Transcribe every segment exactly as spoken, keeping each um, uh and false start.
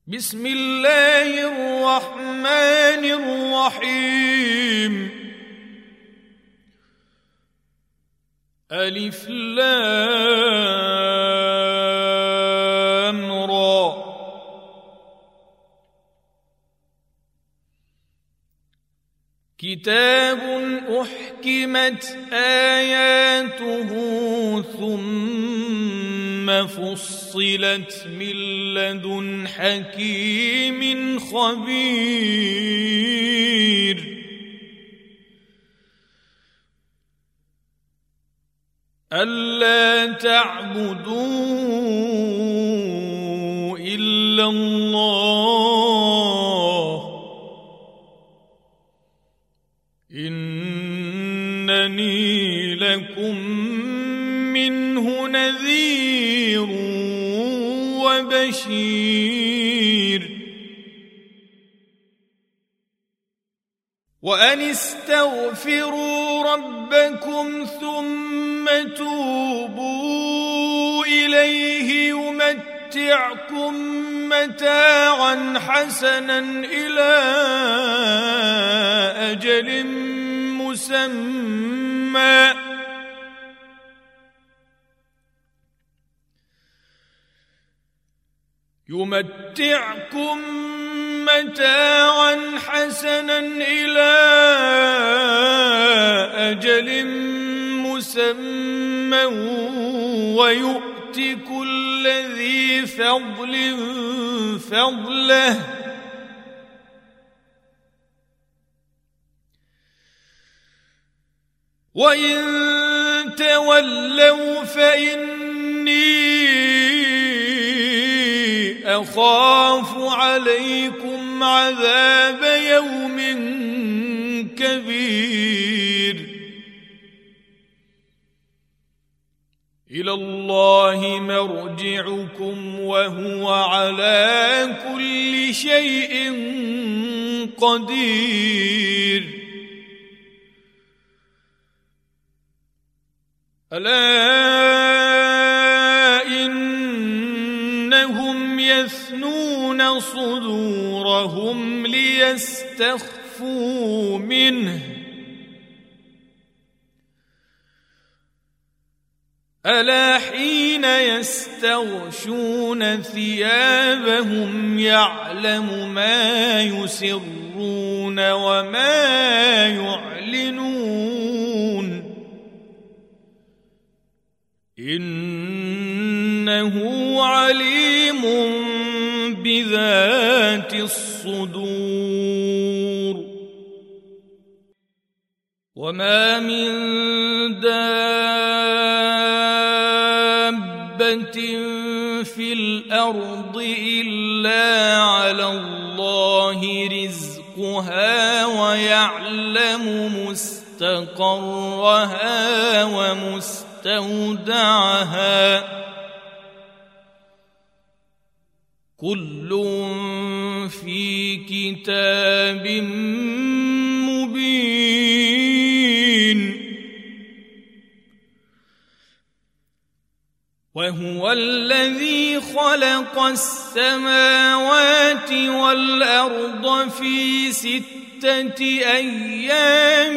بسم الله الرحمن الرحيم. ألف لام را. كتاب أحكمت آياته ثم فصلت من لدن حكيم خبير. ألا تعبدوا إلا الله إنني لكم منه نذير وبشير. وأن استغفروا ربكم ثم توبوا إليه يمتعكم متاعا حسنا إلى أجل مسمى يمتعكم متاعا حسنا إلى أجل مسمى ويؤت كل ذي فضل فضله وإن تولوا فإني أخاف عليكم عذاب يوم كبير. إلى الله مرجعكم وهو على كل شيء قدير. ألا إنهم يثنون صدورهم ليستخفوا منه ألا حين يستغشون ثيابهم يعلم ما يسرون وما يعلنون إنه عليم بذات الصدور. وما من دابة في الأرض إلا على الله رزقها ويعلم مستقرها ومستودعها كل في كتاب مبين. وهو الذي خلق السماوات والأرض في ستة أيام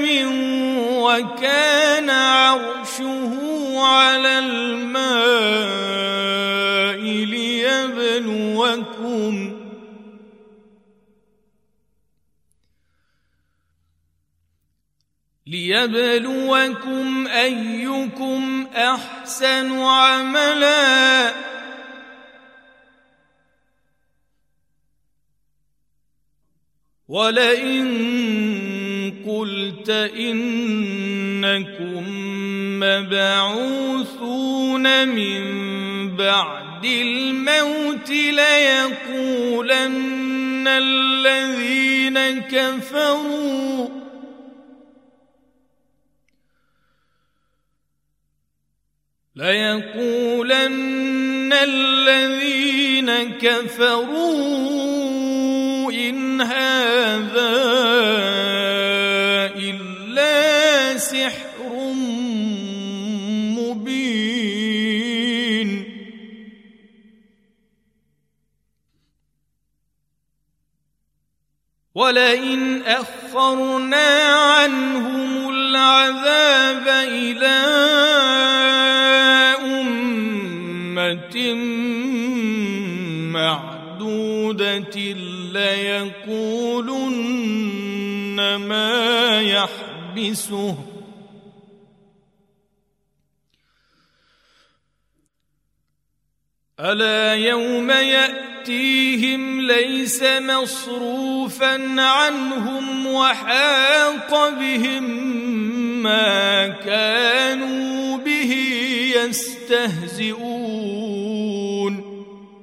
وكان عرشه على الماء ليبلوكم ليبلوكم أيكم أحسن عملا ولئن قلت إنكم مبعوثون من بعد الموت ليقولن الذين كفروا ليقولن الذين كفروا إن هذا إلا سحر مبين. ولئن أخرنا عنهم العذاب إلى أمة معدودة ليقولن ما يحبسه ألا يوم يأتيهم ليس مصروفا عنهم وحاق بهم ما كانوا به يستهزئون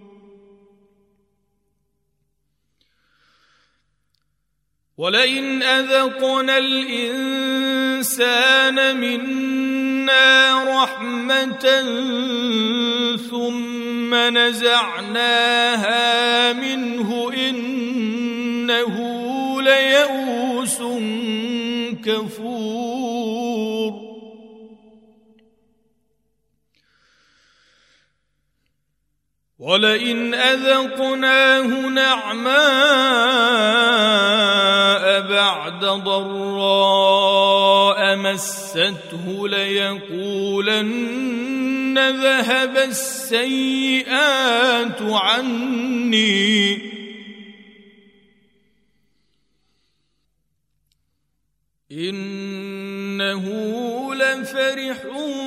ولئن أذقنا الإنسان منا رحمة ثم نزعناها منه إنه ليئوس كفور ولئن أذقناه نعماء بعد ضراء مسته ليقولن ذهب السيئات عني إنه لفرح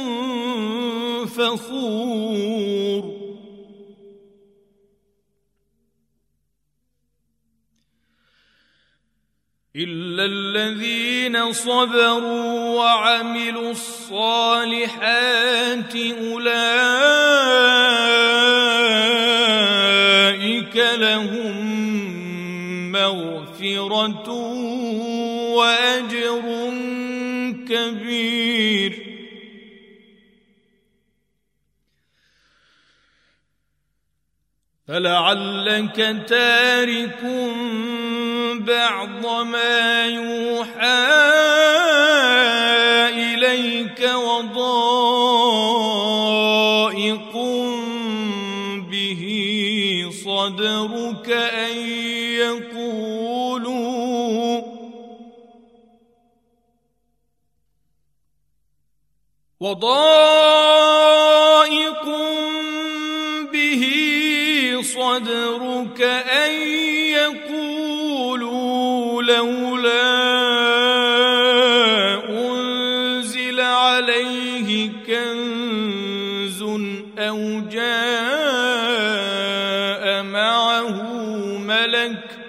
فخور إلا الذين صبروا وعملوا الصالحات أولئك لهم مغفرة وأجر كبير فلعلك تارك بعض ما يوحى إليك وضائق به صدرك أن يقولوا وضائق به صدرك أن يقولوا لولا أنزل عليه كنز أو جاء معه ملك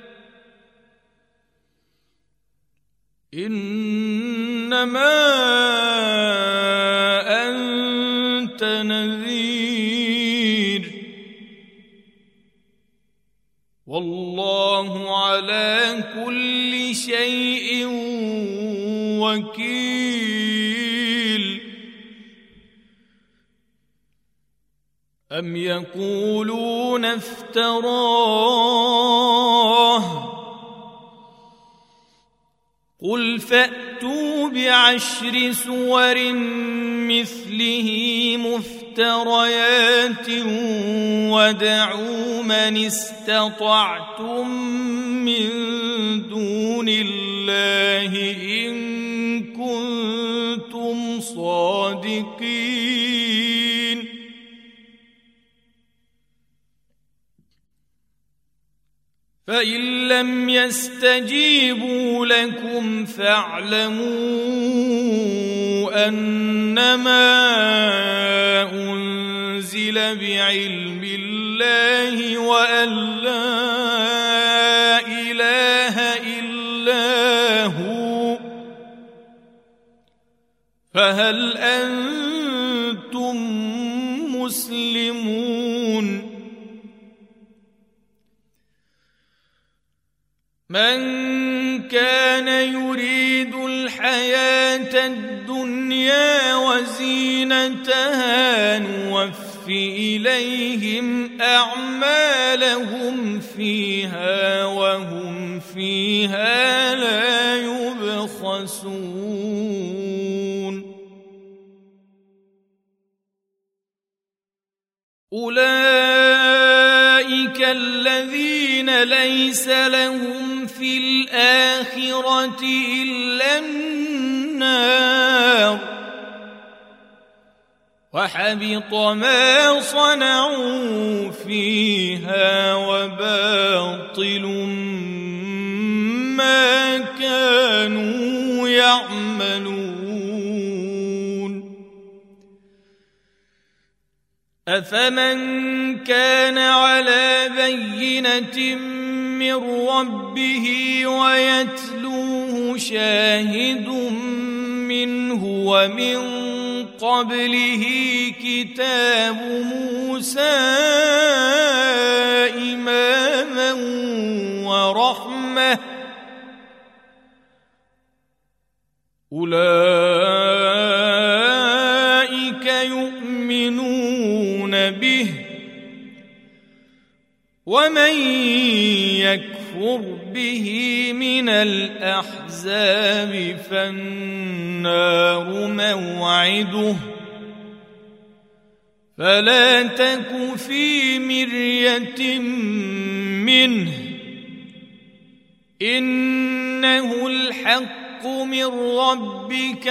إنما أنت نذير والله على كل شيء وكيل أم يقولون افتراه قل فأتوا بعشر سور مثله مفتريات ودعوا من استطعتم من دون الله إن كنتم صادقين فإن لم يستجيبوا لكم فاعلموا أنما أنزل بعلم الله وأن لا إله إلا هو فهل أنتم مسلمون من كان يريد الحياة الدنيا وزينتها نوف إليهم أعمالهم فيها وهم فيها لا يبخسون أولئك الذين ليس لهم في الآخرة إلا النار وحبط ما صنعوا فيها وباطل ما كانوا يعملون. أفمن كان على بينة من ربه ويتلوه شاهد منه ومن قبله كتاب موسى إماما ورحمة أولئك يؤمنون به ومن يكفر به من الأحزاب فالنار موعده فلا تك في مرية منه إنه الحق من ربك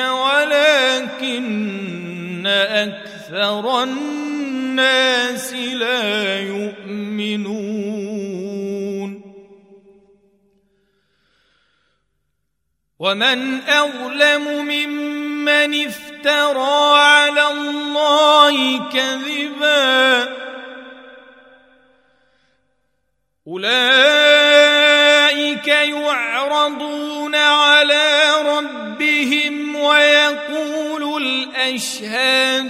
ولكن أكثر الناس لا يؤمنون. ومن أظلم ممن افترى على الله كذبا أولئك يعرضون على ربهم ويقول الأشهاد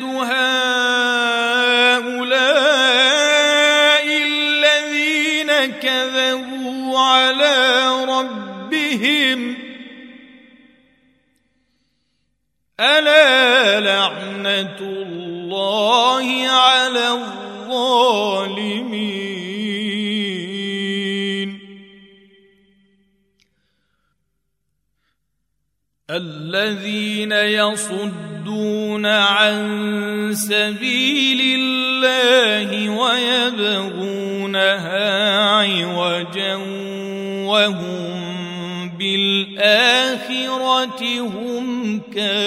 هؤلاء الذين كذبوا على ربهم ألا لعنة الله على الظالمين. الذين يصدون عن سبيل الله ويبغونها عوجا وهم بالآخرة هم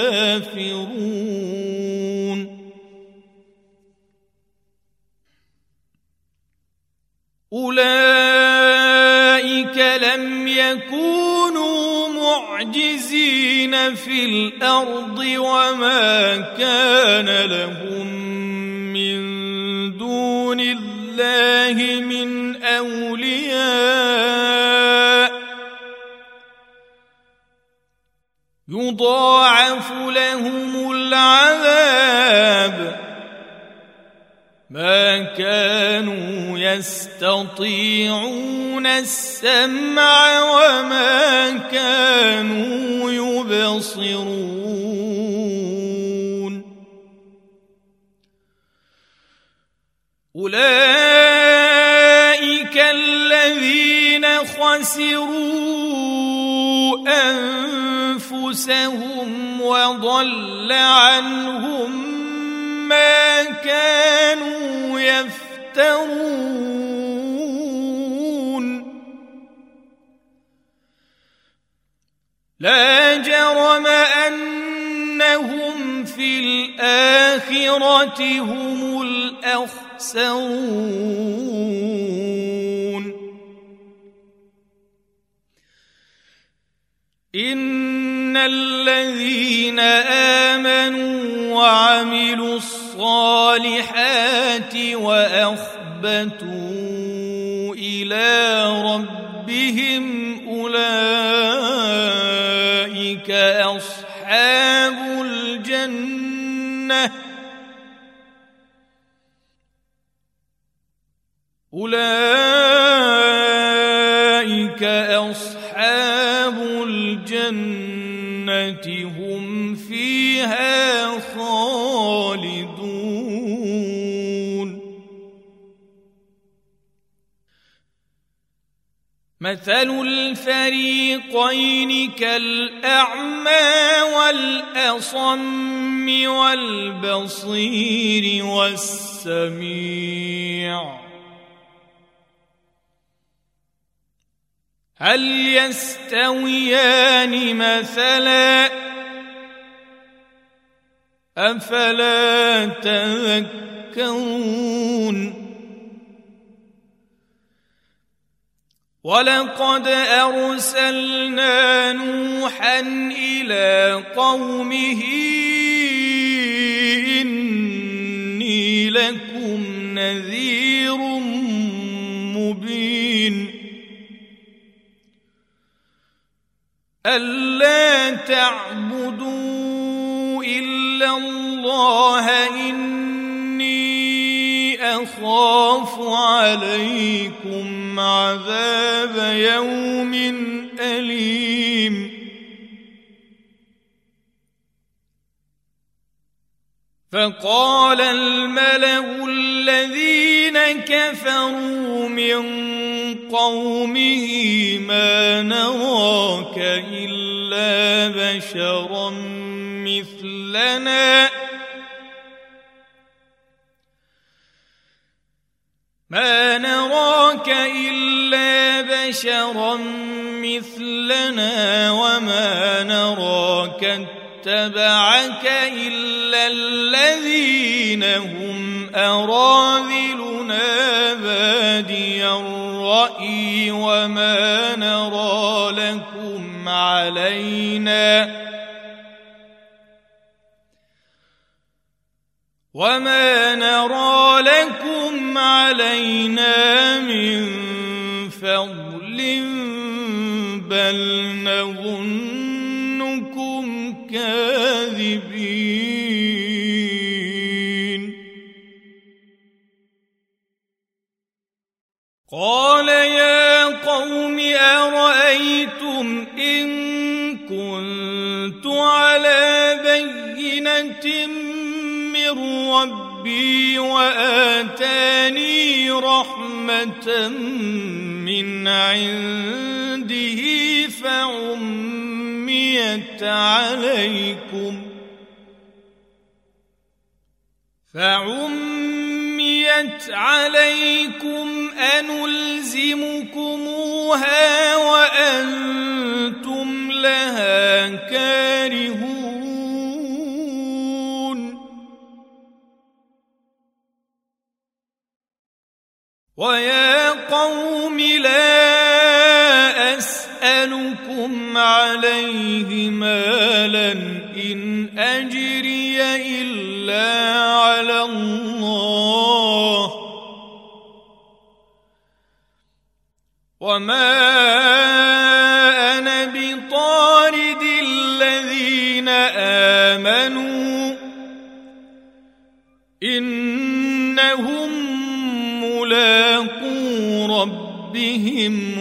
كافرون. أولئك لم يكونوا معجزين في الأرض وما كان لهم من دون الله من أولياء يضاعف لهم العذاب ما كانوا يستطيعون السمع وما كانوا يبصرون. أولئك الذين خسروا أنفسهم وضل عنهم ما كانوا يفترون. لا جرم أنهم في الآخرة هم الأخسرون. إن الذين آمنوا وعملوا الصالحات وأخبتوا إلى ربهم أولئك أصحاب الجنة أولئك أصحاب الجنة هم فيها خالدون. مثل الفريقين كالأعمى والأصم والبصير والسميع هل يستويان مثلا أفلا تذكرون ولقد أرسلنا نوحا إلى قومه إني لكم نذير مبين ألا تعبدوا إلا الله إني أخاف عليكم عذاب يوم أليم فقال الملأ الذين كفروا من قومه ما نراك إلا بشرا مثلنا ما نراك إلا بشرا مثلنا وما نراك اتبعك إلا الذين هم أراذلنا بادي الرأي وما نرى لكم علينا وما نرى لكم علينا من فضل بل نظنكم كاذبين قال يا قوم أرأيتم إن كنت على بينة من ربي وآتاني رحمة من عنده فعميت عليكم فعميت عليكم أنلزمكموها وأنتم لها كارهون ويا قوم لا أسألكم عليه مالا إن أجري إلا على الله وما أنا بطارد الذين آمنوا إنهم ملاقو ربهم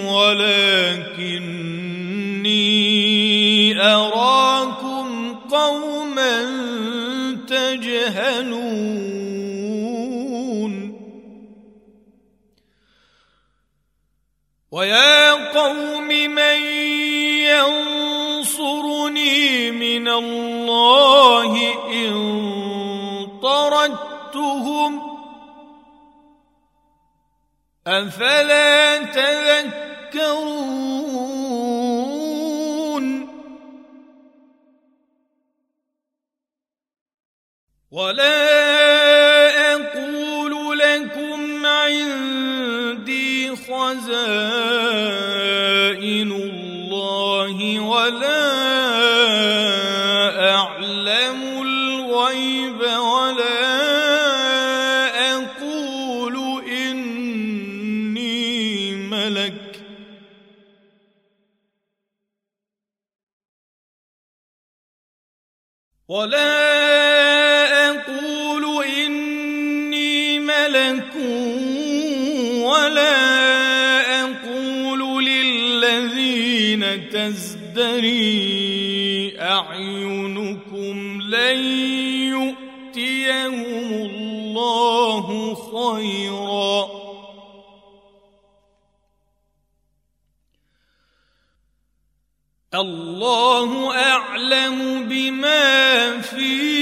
ولكني أراكم قوما تجهلون ويا قوم من ينصرني من الله إن طردتهم أفلا تذكرون ولا أقول لكم عندي خزائن الله ولا أعلم الغيب ولا أقول إني ملك ولا أقول إني ملك ولا أقول للذين تزدري أعينكم لن يؤتيهم الله خيرا الله أعلم بما في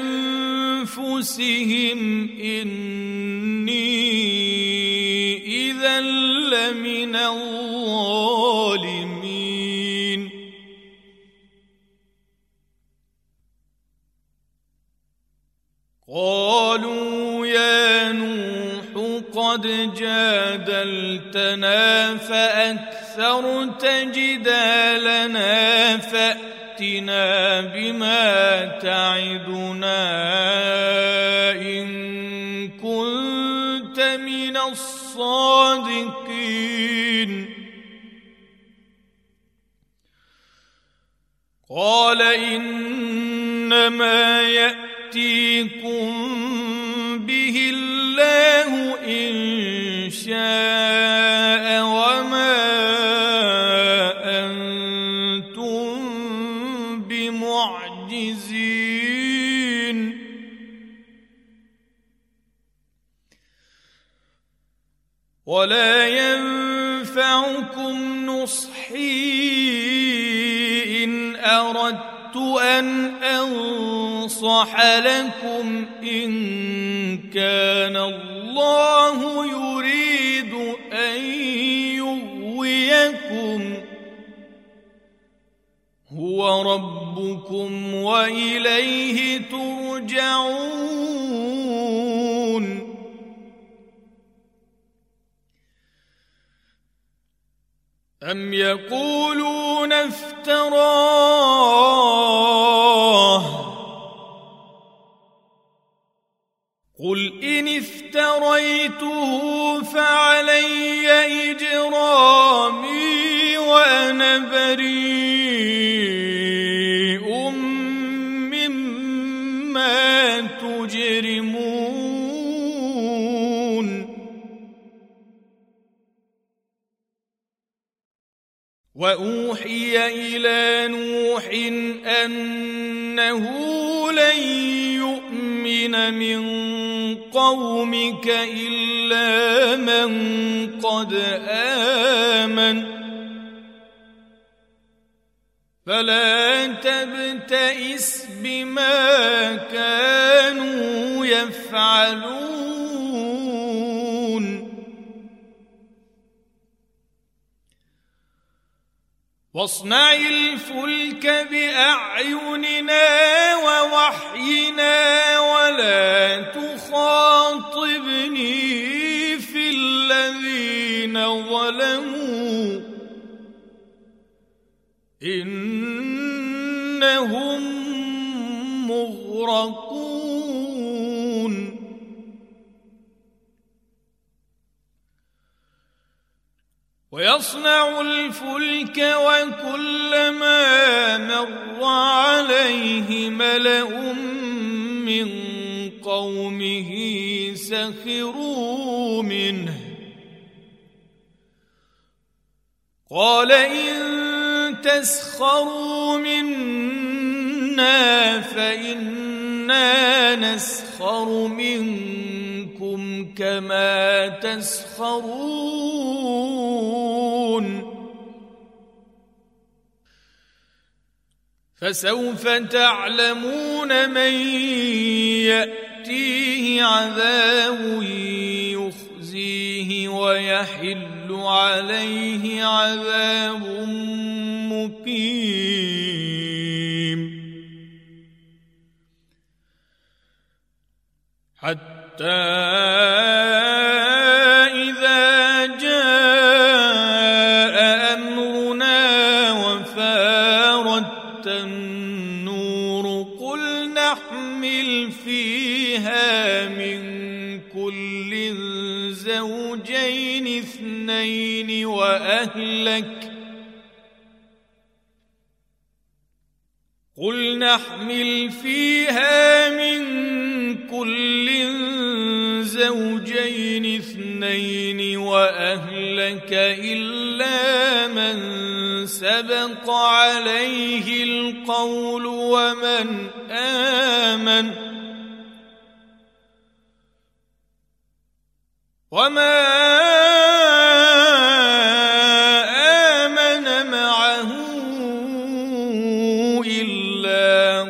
أنفسهم إني إذا لمن الظالمين قالوا يا نوح قد جادلتنا فأكثرت جدالنا فأتنا بما تعدنا إن كنت من الصادقين قال إنما يأتيكم به الله إن شاء وما أنتم بمعجزين ولا ينفعكم نصحي إن أردت أن أنصح لكم إن كان الله يريد أن يغويكم هو ربكم وإليه ترجعون أم يقولون افتراه قل إن افتريته فعلي إجرامي وأنا بريء مما تجرمون وأوحي إلى نوح أنه لن يؤمن من قومك إلا من قد آمن فلا تبتئس بما كانوا يفعلون واصنع الفلك بأعيننا ووحينا ولا تخاطبني في الذين ظلموا إنهم مغرقون ويصنع الفلك وكلما مر عليه ملأ من قومه سخروا منه قال إن تسخروا منا فإنا نسخر منكم كما تسخرون فسوف تعلمون من يأتيه عذاب يخزيه ويحل عليه عذاب مقيم حتى إذا جاء أمرنا وفارت النور قل نحمل فيها من كل زوجين اثنين وأهلك قل نحمل فيها من كل زوجين اثنين وأهلك إلا من سبق عليه القول ومن آمن وما آمن معه إلا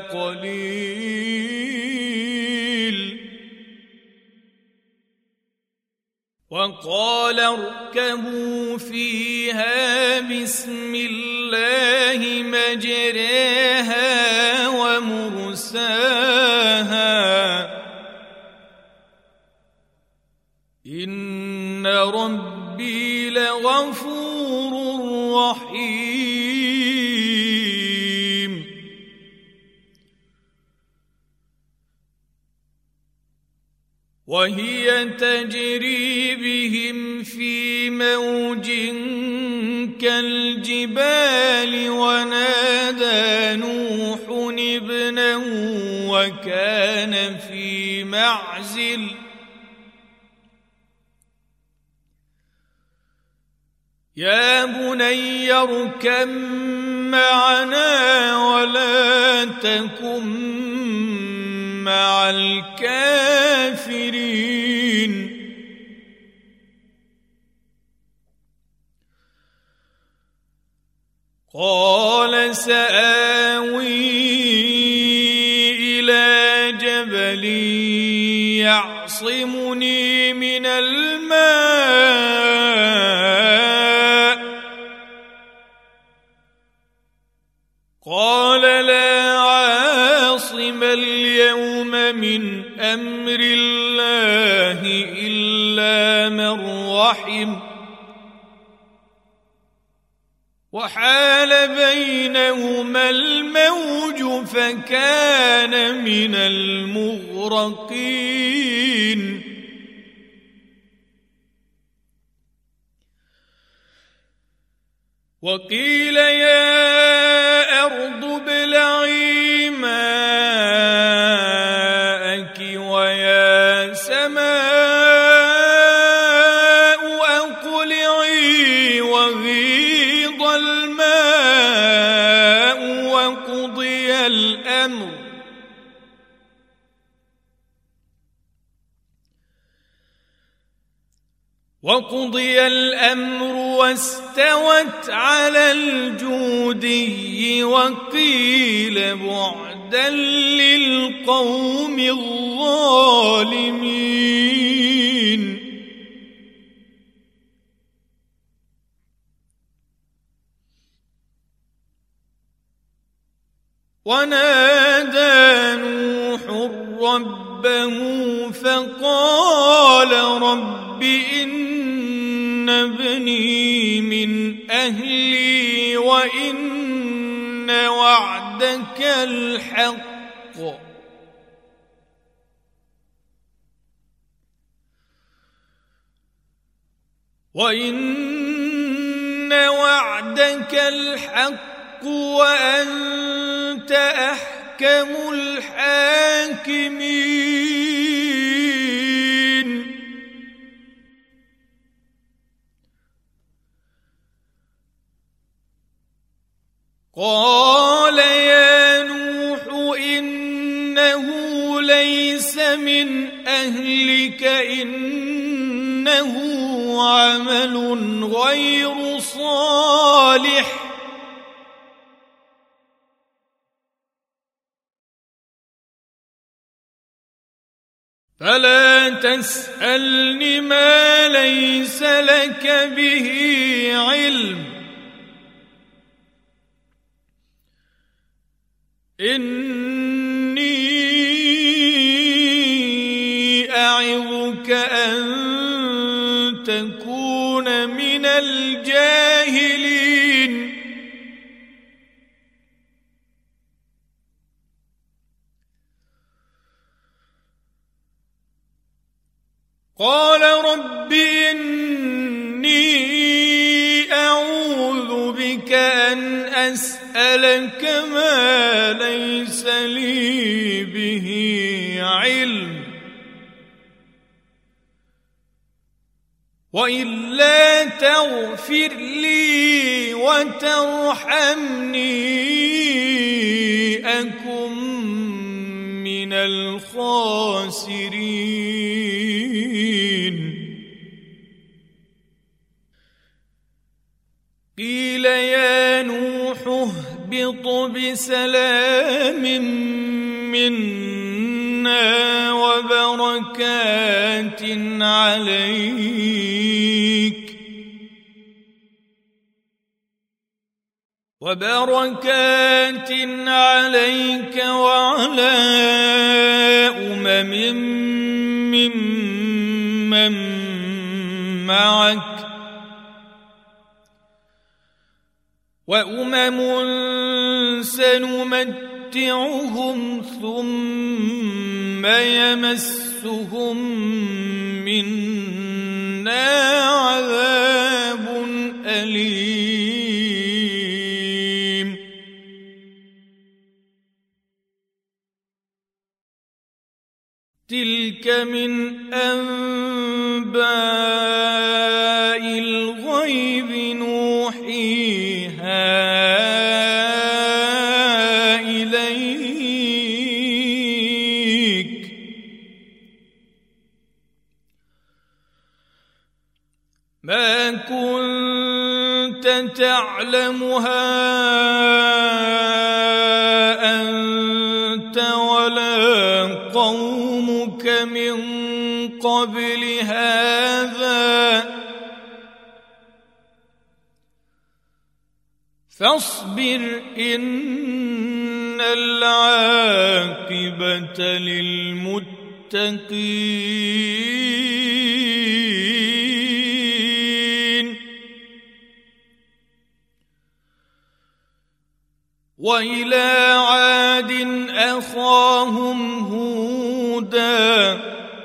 قليل وقال فاركبوا فيها بسم الله مجريها ومرساها إن ربي لغفور رحيم وهي تجري بهم في موج كالجبال ونادى نوح ابنه وكان في معزل يا بني اركب معنا ولا تكن مع الكافرين قال سآوي إلى جبل يعصمني من الماء قال لا عاصم اليوم من أمر الله إلا من رحم وحال بينهما الموج فكان من المغرقين وقيل يا أرض ابلعي ماءك ويا سماء أقلعي وغيض الماء وقضي الأمر وقضي الأمر واستوت على الجودي وقيل بعدا للقوم الظالمين ونادى نوح ربه فقال رب إن ابني من أهلي وإن وعدك الحق وإن وعدك الحق وأنت أحكم الحاكمين قال يا نوح إنه ليس من أهلك إنه عمل غير صالح فلا تسألني ما ليس لك به علم إني أعظك أن تكون من الجاهلين قال رب إني أعوذ بك أن أسألك ما ليس لي به علم وإلا تغفر لي وترحمني أكن من الخاسرين قيل يا نوح اهبط بسلام منا وبركات عليك وبركات عليك وعلى أمم ممن معك وأمم سنمتعهم ثم يمسهم منا عذاب أليم تلك من أنباء الغيب نوحيها إليك ما كنت تعلمها أنت ولا قومك من قبل هذا فاصبر إن العاقبة للمتقين وإلى عاد أخاهم هودا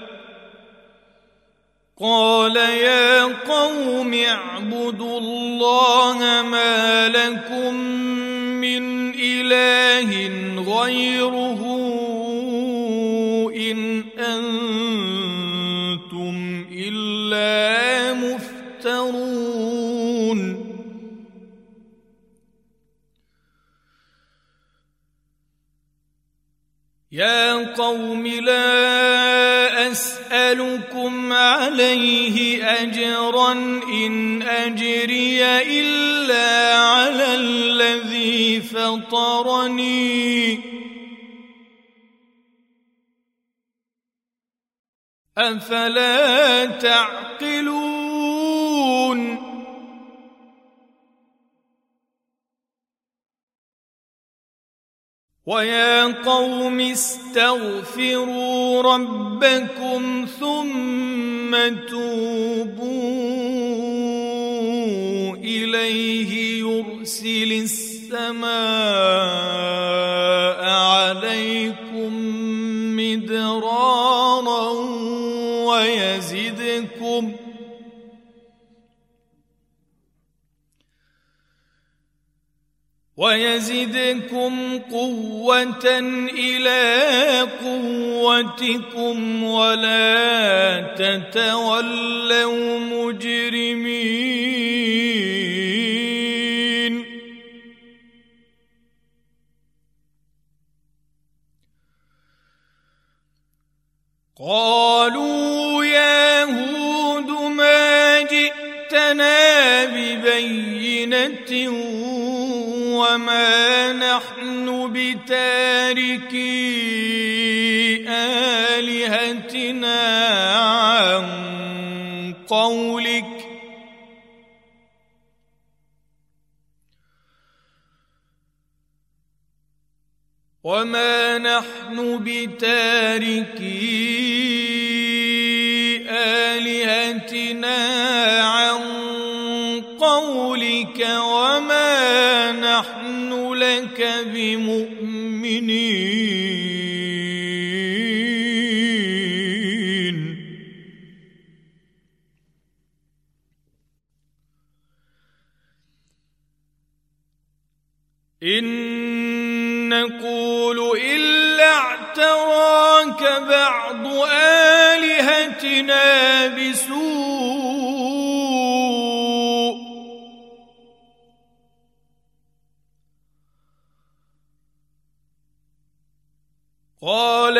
قال يا قوم اعبدوا الله ما لكم من إله غيره إن أنتم إلا مفترون يا قوم لا أسألكم عليه أجرا إن أجري إلا على الذي فطرني أفلا تعقلون ويا قوم استغفروا ربكم ثم توبوا إليه يرسل السماء عليكم مدرارا ويزدكم ويزدكم قوة إلى قوتكم ولا تتولوا مجرمين قالوا يا هود ما جئتنا ببينة وما نحن بتاركي آلهتنا عن قولك وما نحن بتاركي آلهتنا عن قولك وما نحن لك بمؤمنين إن نقول إلا اعتراك بعض آلهتنا بسوء قال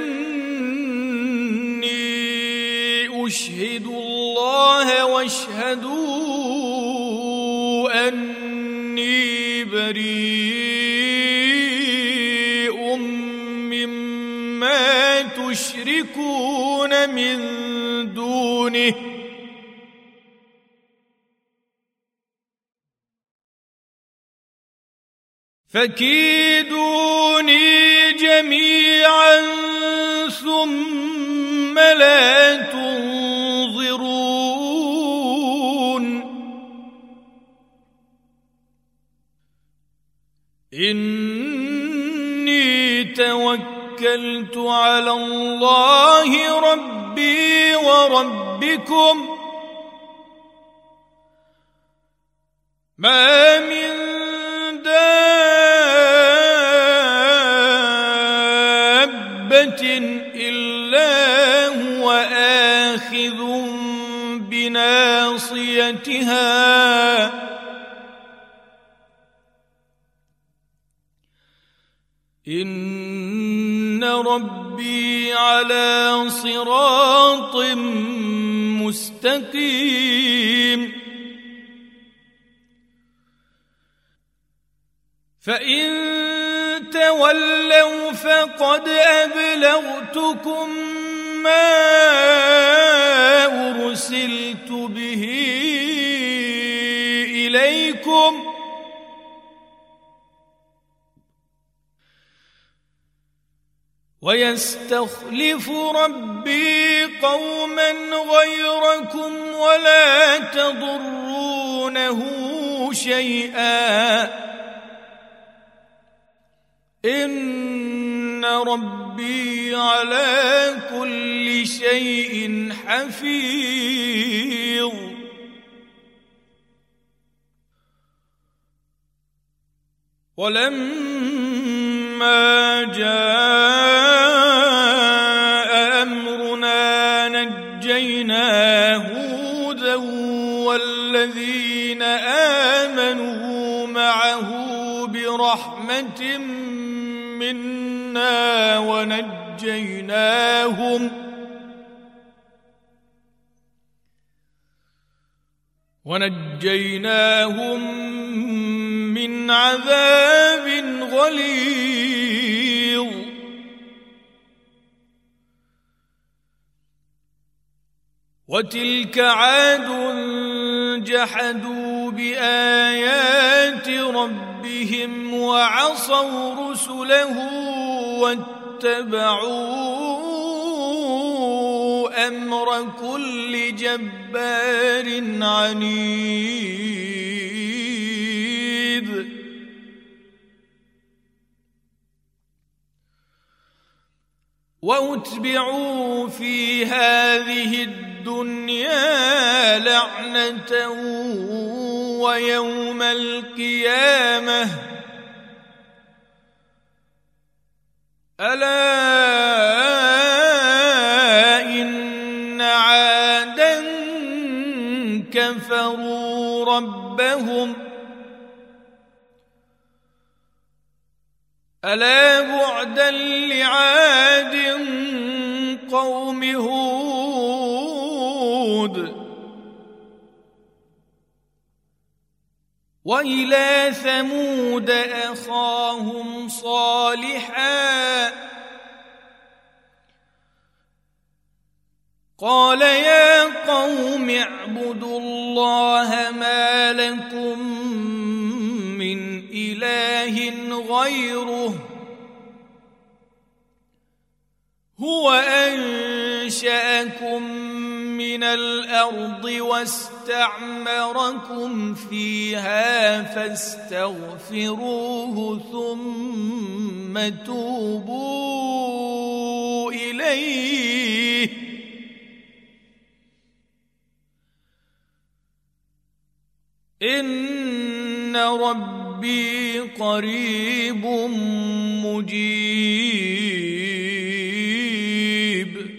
إني أشهد الله واشهدوا أني بريء مما تشركون من دونه فكيدوني جميعا ثم لا تنظرون إني توكلت على الله ربي وربكم ما من دابة إلا هو آخذ بناصيتها إن ربي على صراط مستقيم فإن تولوا فقد أبلغتكم ما أرسلت به إليكم ويستخلف ربي قوما غيركم ولا تضرونه شيئا إن ربي على كل شيء حفيظ ولما جاء أمرنا نجينا هودا والذين آمنوا معه برحمة منا ونجيناهم ونجيناهم من عذاب غليظ وتلك عاد جحدوا بآيات ربهم وعصوا رسله واتبعوا أمر كل جبار عنيد وأتبعوا في هذه الدنيا لعنة ويوم القيامة ألا إن عادا كفروا ربهم ألا بعدا لعاد قوم هود وإلى ثمود أخاهم صالحا قال يا قوم اعبدوا الله ما لكم من إله غيره هو أنشأكم من الأرض واستعمركم فيها فاستغفروه ثم توبوا إليه إن ربي قريب مجيب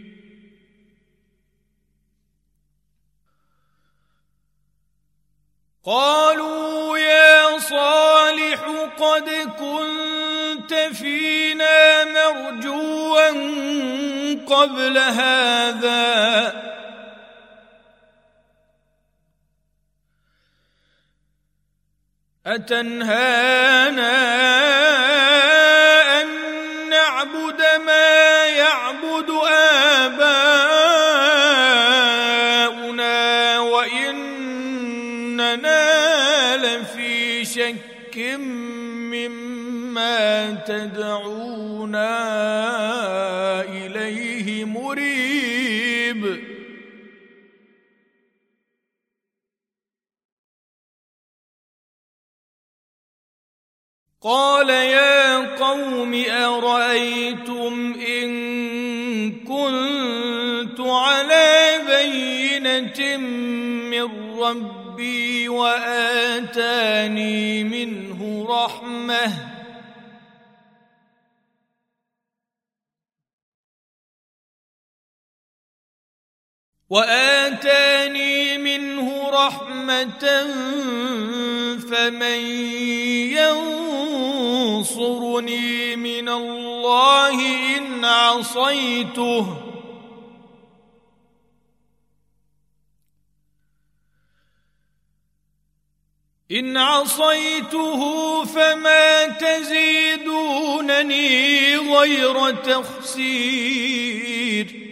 قالوا يا صالح قد كنت فينا مرجوا قبل هذا أتنهانا أن نعبد ما يعبد آباؤنا وإننا لفي شك شيء مما تدعونا إليه مريب قال يا قوم أرأيتم إن كنت على بينة من ربي وآتاني منه رحمة وآتاني منه رحمة فمن ينصرني من الله إن عصيته إن عصيته فما تزيدونني غير تخسير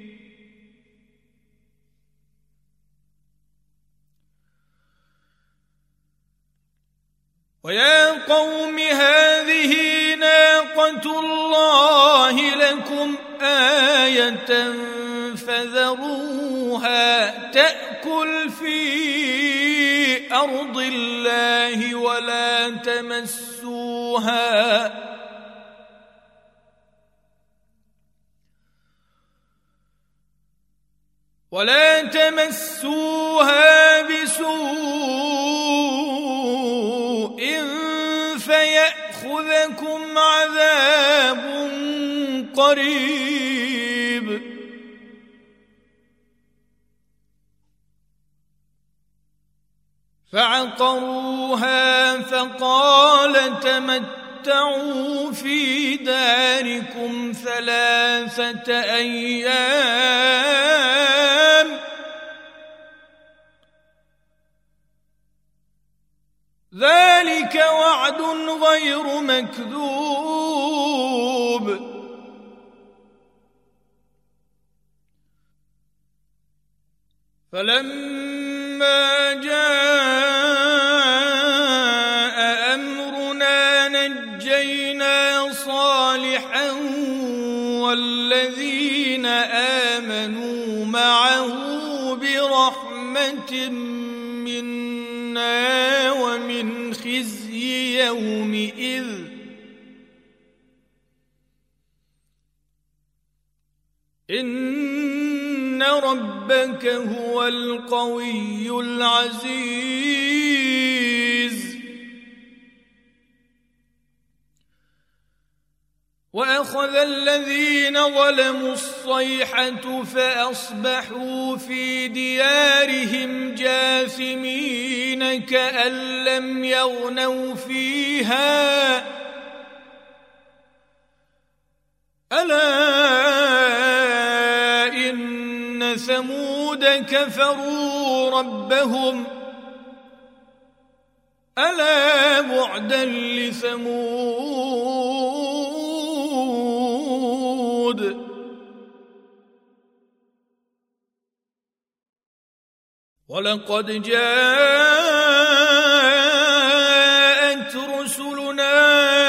ويا قوم هذه ناقة الله لكم آية فذروها تأكل في أرض الله ولا تمسوها ولا تمسوها بسوء فيأخذكم عذاب قريب فعقروها فقال تمتعوا في داركم ثلاثة أيام ذلك وعد غير مكذوب فلما جاء أمرنا نجينا صالحا والذين آمنوا معه برحمة منا ومن خزي يومئذ إن ربك هو القوي العزيز وأخذ الذين ظلموا الصيحة فأصبحوا في ديارهم جاثمين كأن لم يغنوا فيها ألا إن ثمود كفروا ربهم ألا بعدا لثمود ولقد جاءت رسلنا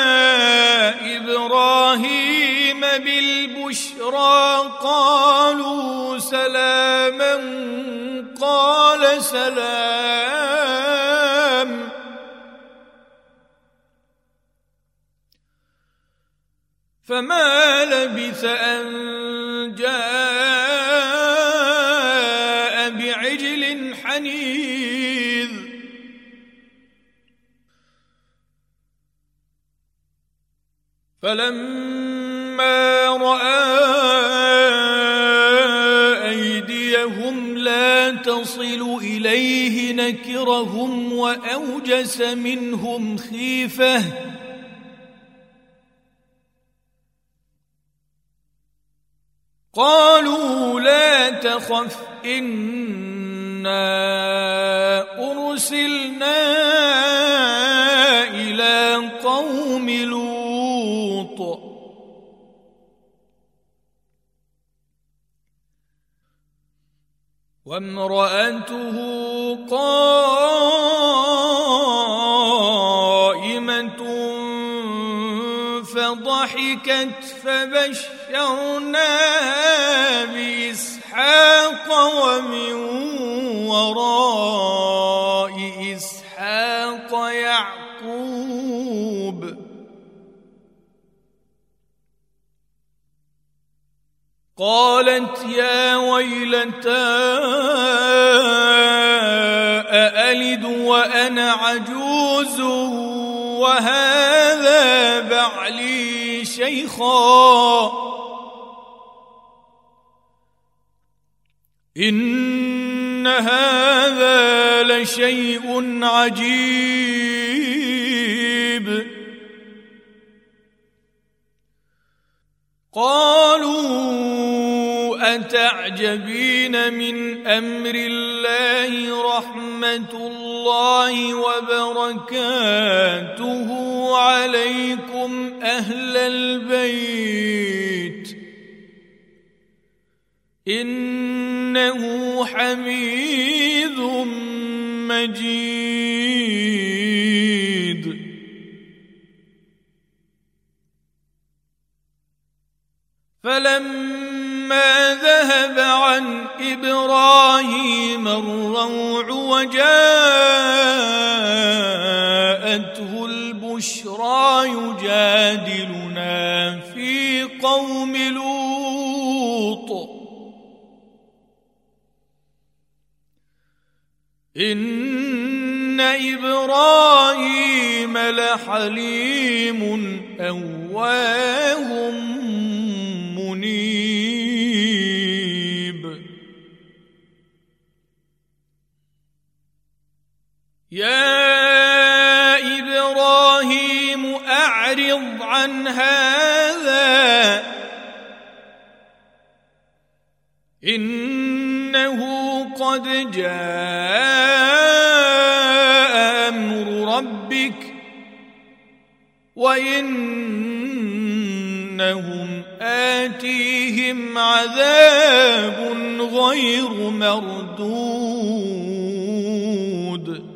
إبراهيم بالبشرى قالوا سلاما قال سلام فما لبث أن جاء بعجل حنيذ فلما رأى أيديهم لا تصل إليه نكرهم وأوجس منهم خيفة قالوا لا تخف إنا أرسلنا إلى قوم لوط وامرأته قائمة فبشرناها بإسحاق ومن وراء إسحاق يعقوب قالت يا ويلتى أألد وأنا عجوز وهذا بعلي شيخا إن هذا لشيء عجيب قالوا أتعجبين من أمر الله رحمة الله وبركاته عليكم أهل البيت إنه حميد مجيد فلما ذهب عن إبراهيم الروع وجاءته البشرى يجادلنا في قوم لوط إن إبراهيم لحليم أواه منيب يا إبراهيم أعرض عن هذا إنه قد جاء أمر ربك وإنهم آتيهم عذاب غير مردود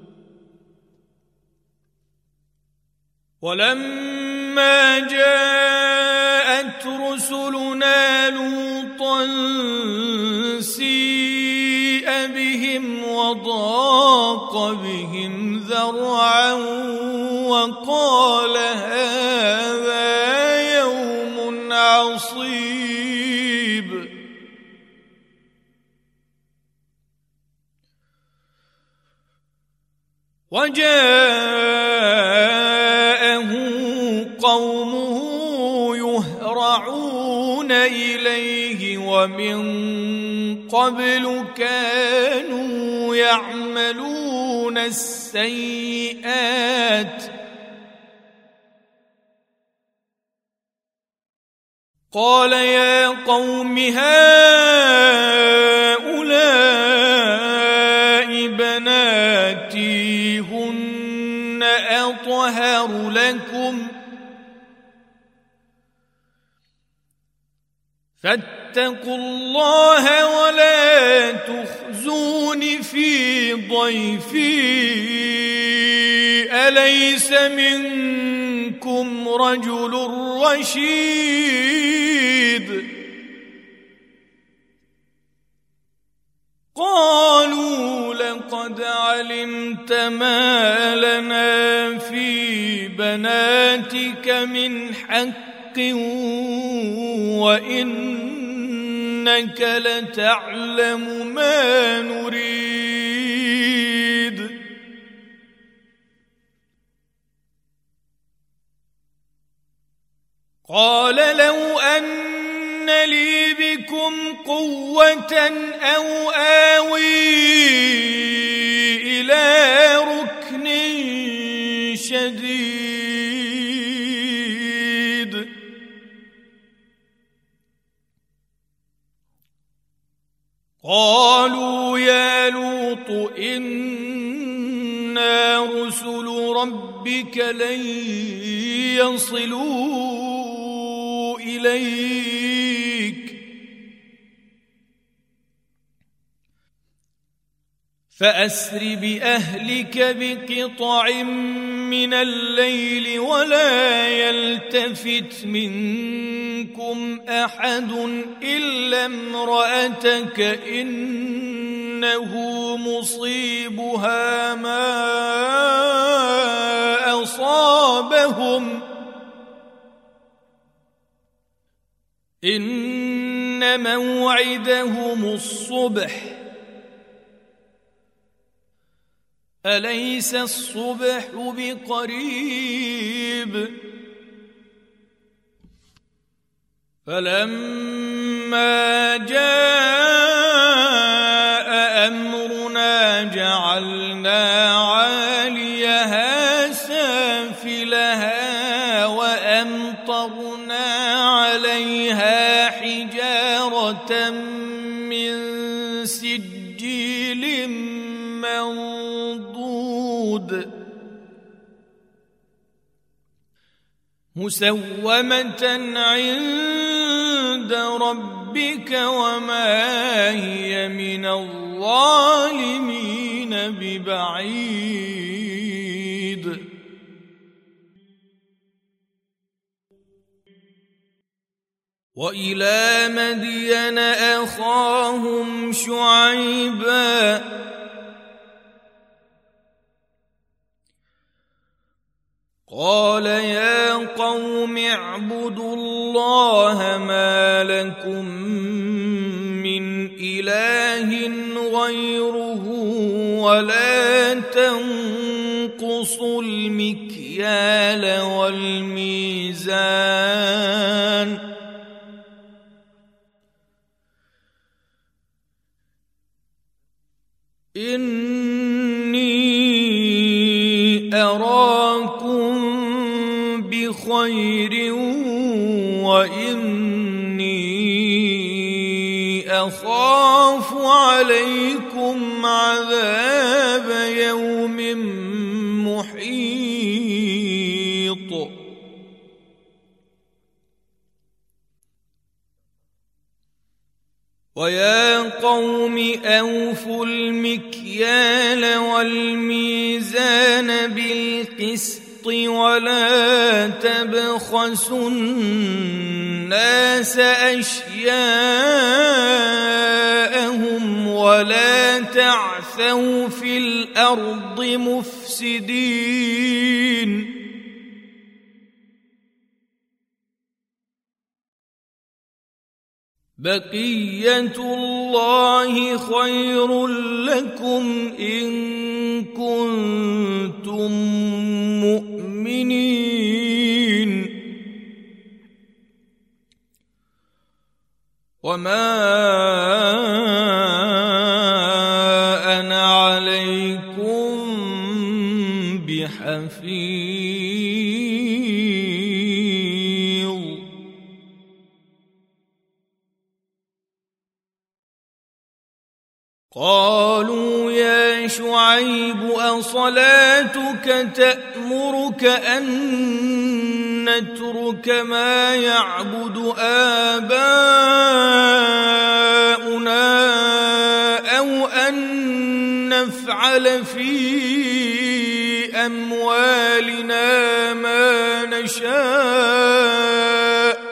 ولما جاءت رسلنا لوطا سيء بهم وضاق بهم ذرعا وقال هذا يوم عصيب وجاءه قومه يهرعون إليه ومن قبل كانوا يعملون السيئات قال يا قوم هؤلاء بناتي هن أطهر لكم فاتقوا الله ولا تخزون في ضيفي أليس منكم رجل رشيد قالوا لقد علمت ما لنا في بناتك من حق وإنك لتعلم ما نريد قال لو أن لي بكم قوة أو آوي إلى ركن شديد قالوا يا لوط إنا رسل ربك لن يصلوا إليك فأسر بأهلك بقطع من الليل ولا يلتفت منكم أحد إلا امرأتك إنه مصيبها ما أصابهم إن موعدهم الصبح أليس الصبح بقريب فلما جاء أمرنا جعلنا عاليها سافلها وأمطرنا عليها حجارة من سجيل منضود مسومة عند ربك وما هي من الظالمين ببعيد وإلى مدين أخاهم شعيبا قال يا قوم اعبدوا الله ما لكم من إله غيره ولا تنقصوا المكيال والميزان إني أراكم بخير وإني أخاف عليكم عذاب يوم محيط ويا قوم أوفوا المكيال والميزان بالقسط ولا تبخسوا الناس أشياءهم ولا تعثوا في الأرض مفسدين بقية الله خير لكم إن كنتم مؤمنين وما أنا عليكم بحفيظ قالوا يا شعيب أصلاتك تأمرك أن نترك ما يعبد آباؤنا أو أن نفعل في أموالنا ما نشاء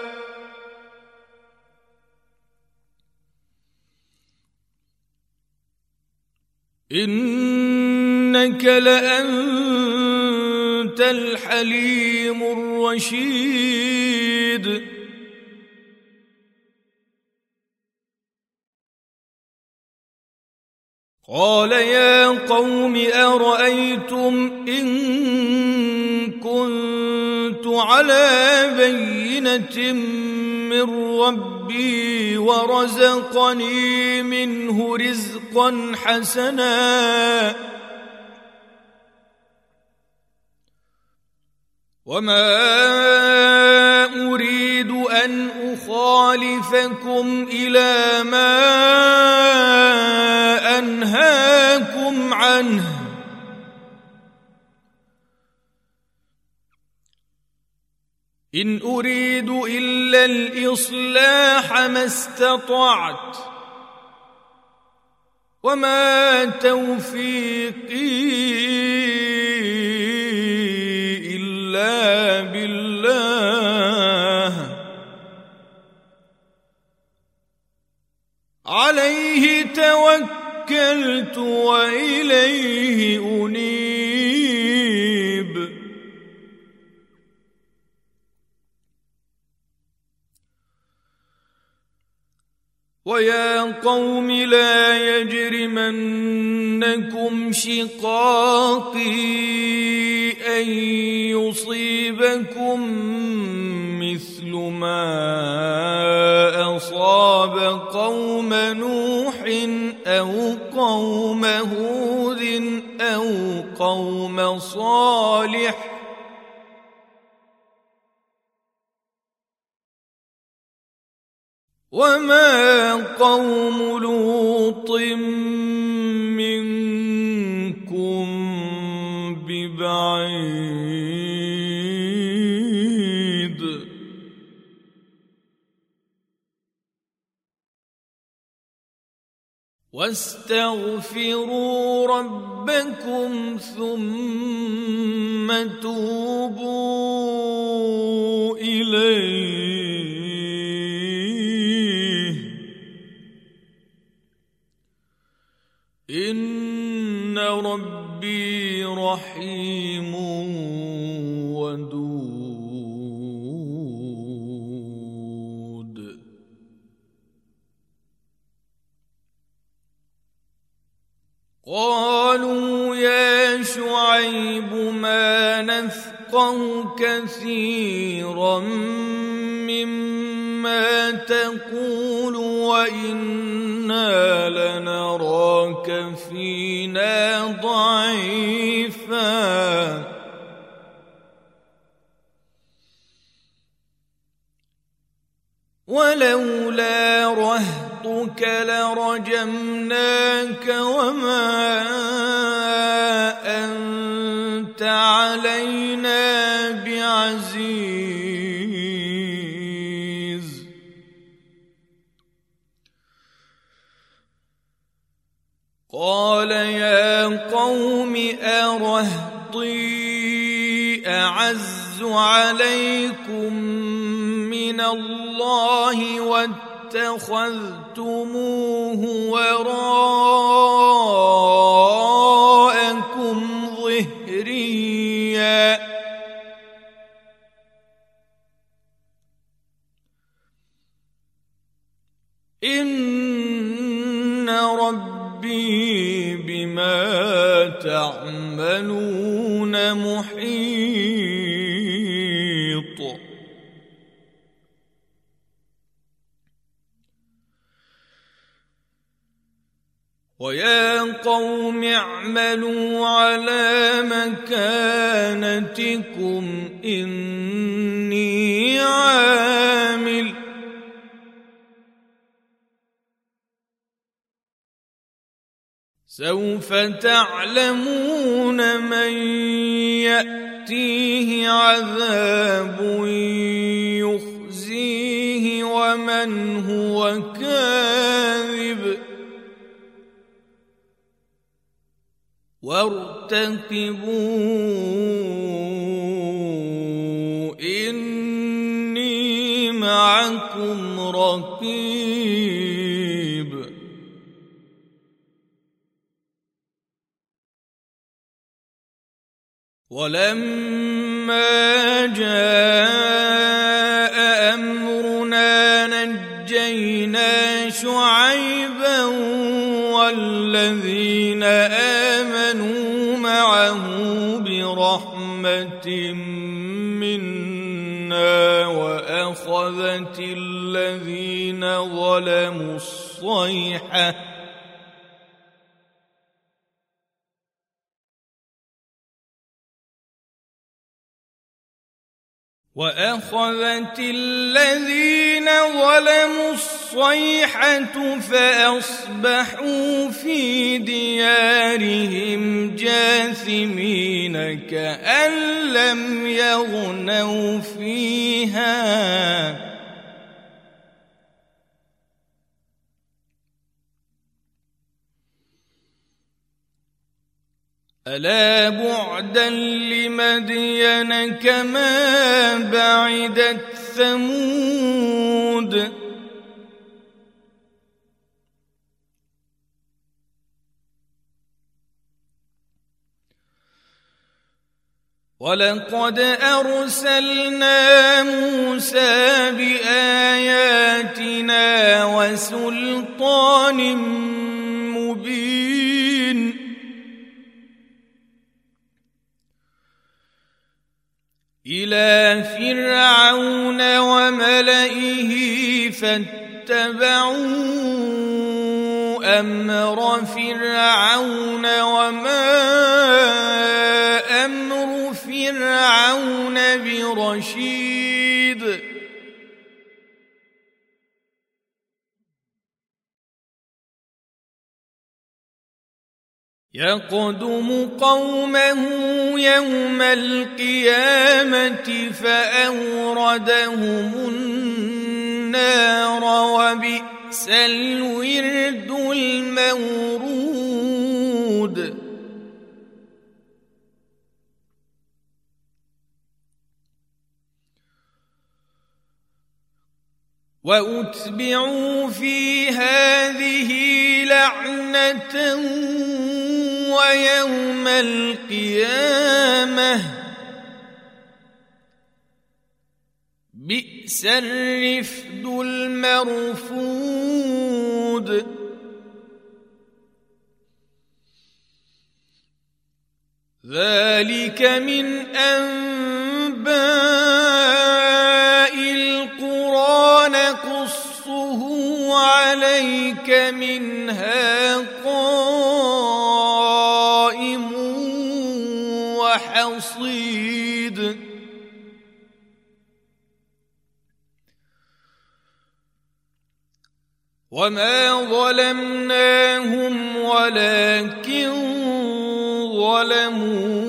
إنك لأنت الحليم الرشيد قال يا قوم أرأيتم إن كنت على بينة من ربي ورزقني منه رزقا حسنا وما أريد أن أخالفكم إلى ما أنهاكم عنه إن أريد إلا الإصلاح ما استطعت وما توفيقي إلا بالله عليه توكلت وإليه أنيب ويا قوم لا يجرمنكم شقاقي أن يصيبكم مثل ما أصاب قوم نوح أو قوم هود أو قوم صالح وما قوم لوط منكم ببعيد واستغفروا ربكم ثم توبوا إليه إن ربي رحيم ودود قالوا يا شعيب ما نفقه كثيرا مما تقول وإنا لنراك فينا ضعيفا ولولا رهطك لرجمناك وما أنت علينا بعزيز قال يا قوم أرهطي أعز عليكم من الله واتخذتموه وراءكم ظهريا إن ربي بما تعملون محيط ويا قوم اعملوا على مكانتكم إني عامل سوف تعلمون من يأتيه عذاب يخزيه ومن هو كاذب وارتقبوا إني معكم رقيب ولما جاء أمرنا نجينا شعيبا والذين آمنوا معه برحمة منا وأخذت الذين ظلموا الصيحة وأخذت الذين ظلموا الصيحة فأصبحوا في ديارهم جاثمين كأن لم يغنوا فيها ألا بعدا لمدين كما بعدت ثمود ولقد أرسلنا موسى بآياتنا وسلطان مبين إلى فرعون وملئه فاتبعوا أمر فرعون وما أمر فرعون برشيد يقدم قومه يوم القيامة فأوردهم النار وبئس الورد المورود وأتبعوا في هذه لعنة ويوم القيامة بئس الرفد المرفود ذلك من أنباء القرى نقصه عليك منها قائم وحصيد وما ظلمناهم ولكن ظلموا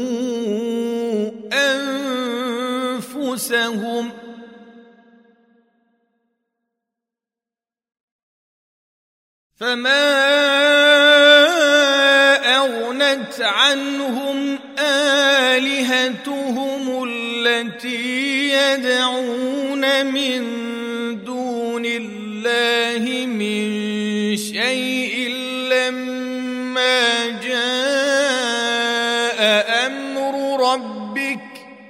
أنفسهم فما أغنت عنهم آلهتهم التي يدعون من دون الله من شيء لما جاء أمر ربك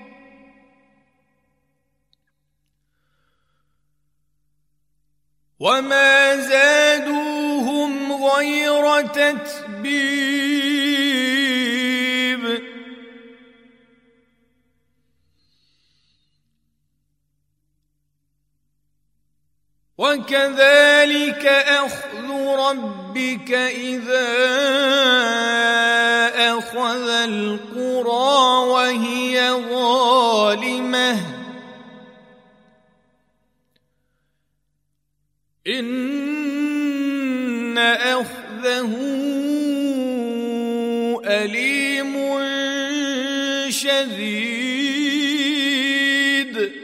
وما زادوهم غير تتبيب وكذلك أخذ ربك إذا أخذ القرى وهي ظالمة إن أخذه أليم شديد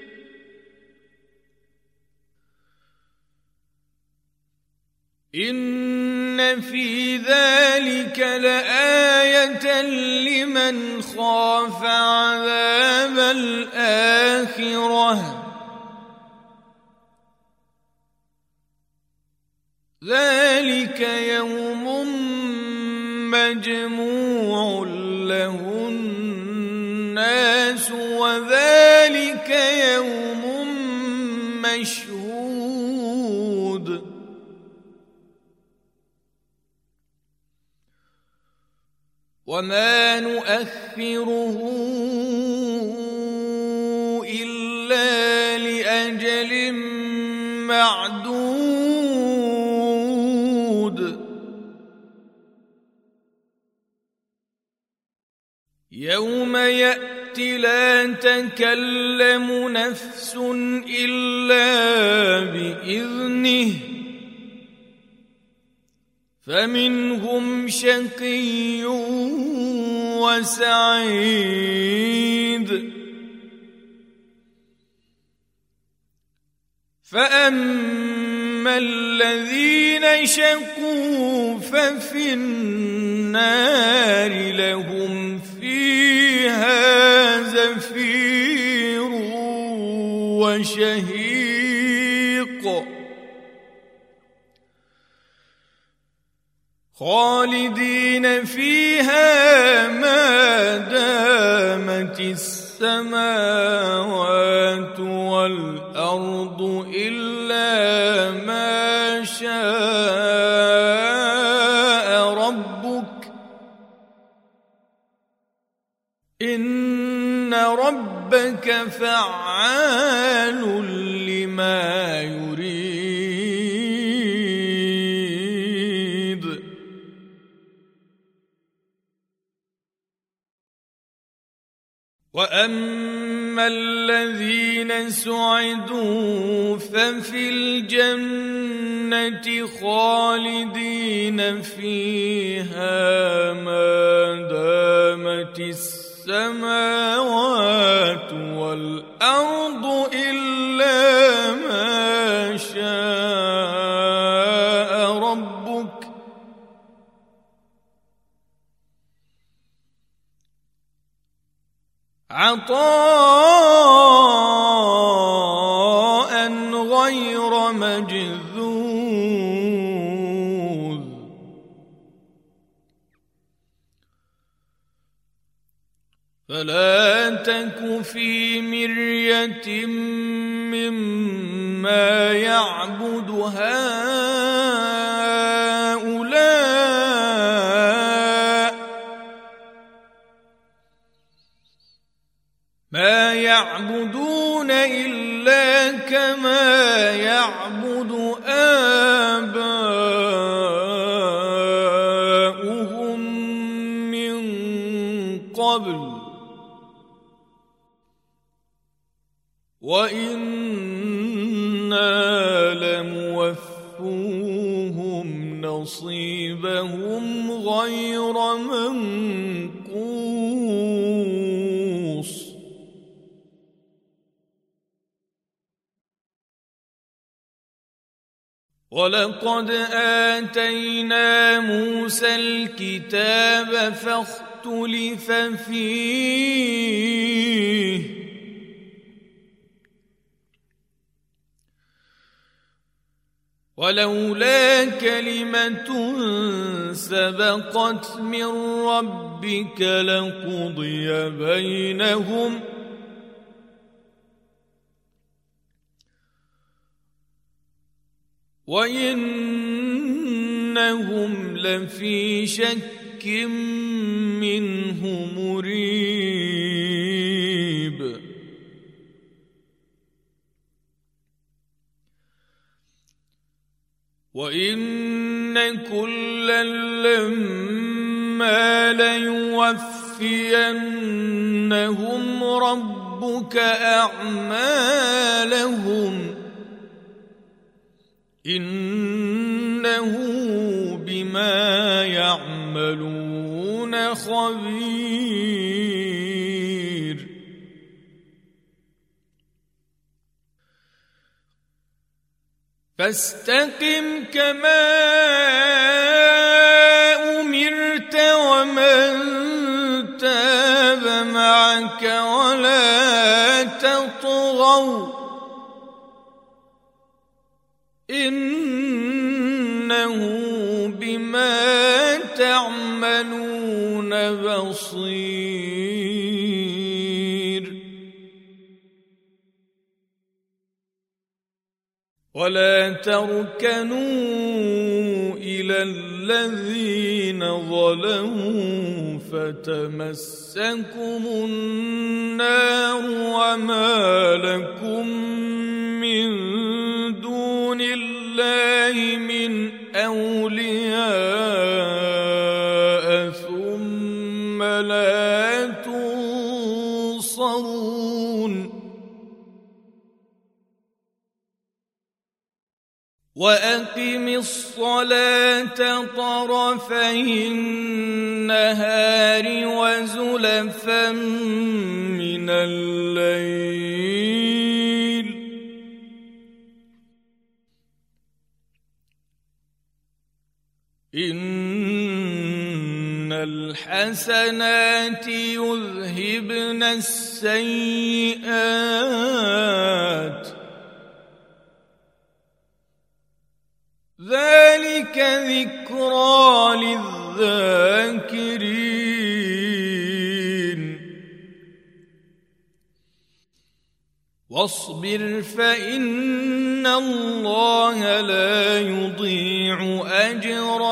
إن في ذلك لآية لمن خاف عذاب الآخرة ذلك يوم مجموع له الناس وذلك يوم مشهود وما نؤخره إلا لأجل معدود يوم يأتي لا تكلم نفس إلا بإذنه فمنهم شقي وسعيد فأما فأما الذين شقوا ففي النار لهم فيها زفير وشهيق خالدين فيها ما دامت السماوات والأرض إلا ما شاء ربك إن ربك فعال لما يريد. وأما الذين سعدوا ففي الجنة خالدين فيها ما دامت السماوات والأرض إلا ما شاء ربك عطاء غير مجذوذ. فلا تك في مرية مما يعبد هؤلاء ما يعبدون إلا كما يعبد آباؤهم من قبل وإنا لموفوهم نصيبهم غير منقوص. ولقد آتينا موسى الكتاب فاختلف فيه ولولا كلمة سبقت من ربك لقضي بينهم وإنهم لفي شك منه مريب. وإن كلا لما ليوفينهم ربك أعمالهم إنه بما يعملون خبير. فاستقم كما أمرت ومن تاب معك ولا تطغوا إنه بما تعملون بصير. ولا تركنوا إلى الذين ظلموا فتمسكم النار وما لكم من دون الله من أولياء ثم لا تنصرون. وأقم الصلاة طرفي النهار وزلفا من الليل إن الحسنات يذهبن السيئات ذلك ذكرى للذاكرين واصبر فإن الله لا يضيع أجر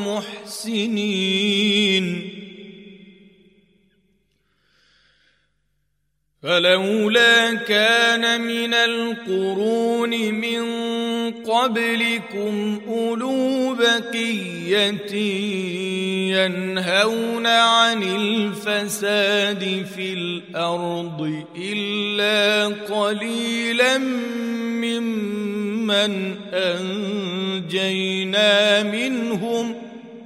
المحسنين فلولا كان من القرون من قبلكم أولو بقية ينهون عن الفساد في الأرض إلا قليلا ممن أنجينا منهم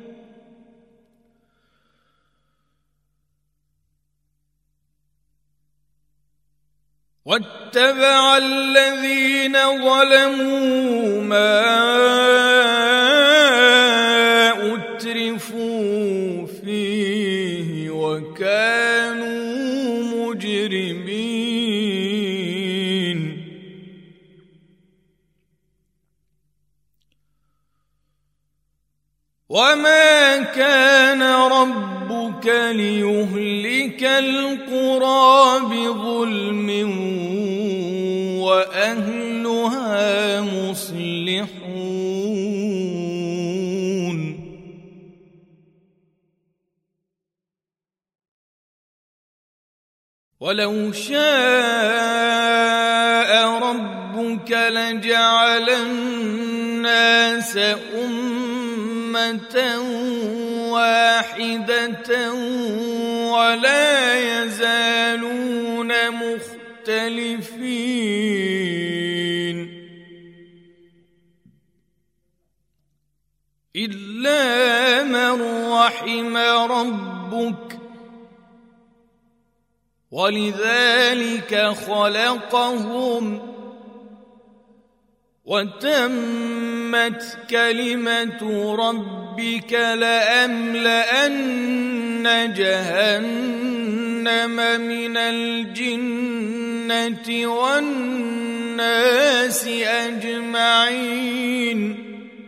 واتبع الذين ظلموا ما أترفوا فيه وكانوا مجرمين وما كان ربك ليهلك القرى بظلم وأهلها مصلحون ولو شاء ربك لجعل الناس أمة واحدة ولا يزالون مختلفين إلا من رحم ربك ولذلك خلقهم وتمت كلمة ربك لأملأن جهنم من الجنة والناس أجمعين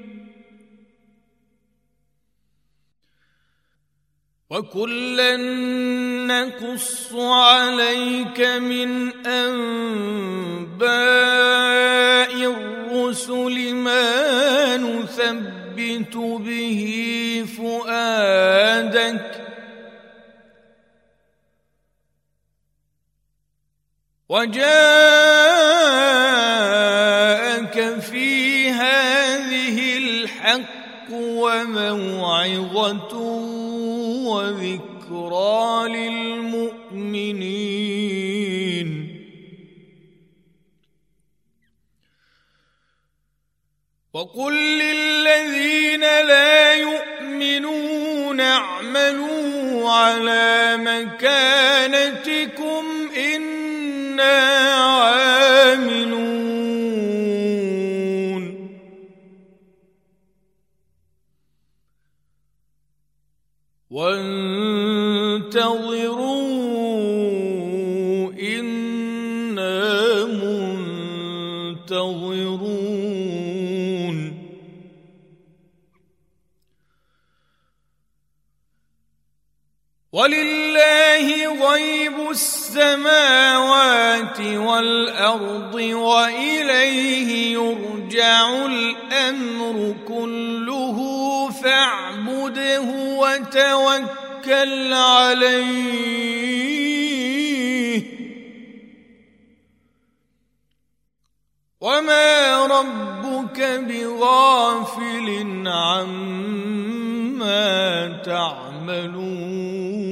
وكلا نقص عليك من أنباء الرسل ما نثبت به فؤادك وجاءك في هذه الحق وموعظة وذكرى للمؤمنين وقل للذين لا يؤمنون اعملوا على مكانتكم إنا عاملون وانتظروا إنا منتظرون ولله غيب السماوات والأرض وإليه يرجع الأمر كله فاعبده وتوكل عليه وما ربك بغافل عما تعملون